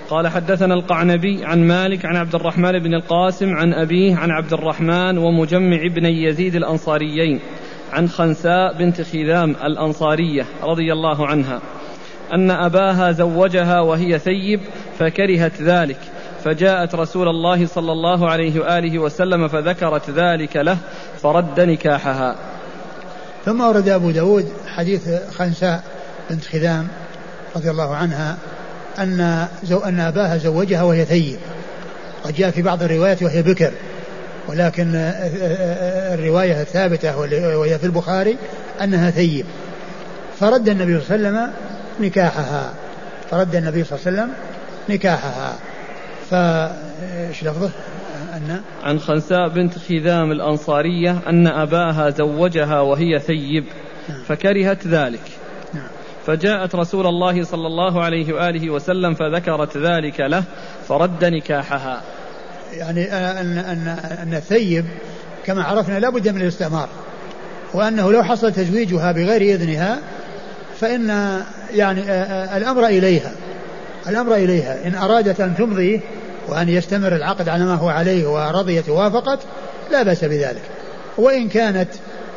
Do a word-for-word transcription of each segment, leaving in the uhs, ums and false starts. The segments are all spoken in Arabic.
قال حدثنا القعنبي عن مالك عن عبد الرحمن بن القاسم عن أبيه عن عبد الرحمن ومجمع بن يزيد الأنصاريين عن خنساء بنت خذام الأنصارية رضي الله عنها أن أباها زوجها وهي ثيب فكرهت ذلك، فجاءت رسول الله صلى الله عليه وآله وسلم فذكرت ذلك له فرد نكاحها. ثم ورد أبو داود حديث خنساء بنت خذام رضي الله عنها أن, زو أن أباها زوجها وهي ثيب، وجاء في بعض الروايات وهي بكر، ولكن الرواية الثابتة وهي في البخاري أنها ثيب، فرد النبي صلى الله عليه وسلم نكاحها فرد النبي صلى الله عليه وسلم نكاحها. فايش لفظه؟ أن عن خنساء بنت خذام الأنصارية أن أباها زوجها وهي ثيب فكرهت ذلك، فجاءت رسول الله صلى الله عليه وآله وسلم فذكرت ذلك له فرد نكاحها. يعني أن, أن, أن الثيب كما عرفنا لا بد من الاستعمار، وأنه لو حصل تزويجها بغير إذنها فإن يعني الأمر إليها الأمر إليها إن أرادت أن تمضي وأن يستمر العقد على ما هو عليه ورضيت ووافقت لا بأس بذلك، وإن كانت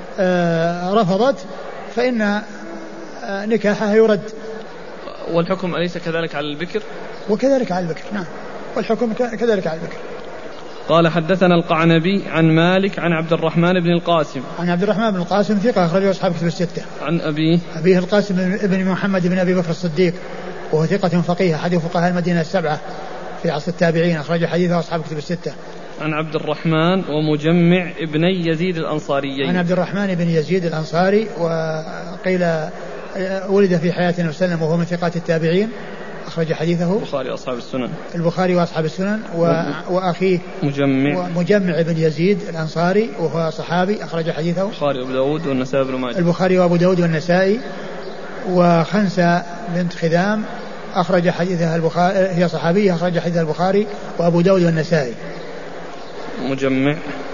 رفضت فإن نكاحها يرد. والحكم أليس كذلك على البكر؟ وكذلك على البكر، نعم، والحكم كذلك على البكر. قال حدثنا القعنبي عن مالك عن عبد الرحمن بن القاسم عن عبد الرحمن بن القاسم ثقة أخرجه أصحاب كتب الستة. عن أبيه أبيه القاسم بن محمد بن أبي بكر الصديق وهو ثقة فقيه أحد فقهاء المدينة السبعة في عصر التابعين، أخرج حديثه أصحاب كتب الستة. عن عبد الرحمن ومجمع ابني يزيد الأنصاريين. عن عبد الرحمن بن يزيد الأنصاري، وقيل ولد في حياة النبي صلى الله عليه وسلم وهو من ثقات التابعين، أخرج حديثه البخاري وأصحاب السنن البخاري وأصحاب السنن و... وأخيه مجمع مجمع بن يزيد الأنصاري وهو صحابي، أخرج حديثه البخاري وأبو داود والنسائي بن ماجه البخاري وأبو داود والنسائي. وخنسة بنت خذام أخرج حديثها البخاري، هي صحابية، أخرج حديثها البخاري وأبو داود والنسائي. مجمع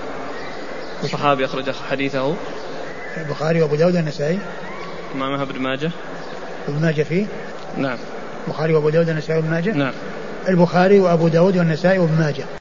صحابي أخرج حديثه البخاري وأبو داود والنسائي. إمامها ابن ماجه ابن ماجه فيه، نعم، البخاري وأبو داود والنسائي وابن ماجه، نعم، البخاري وأبو داود والنسائي وابن ماجه.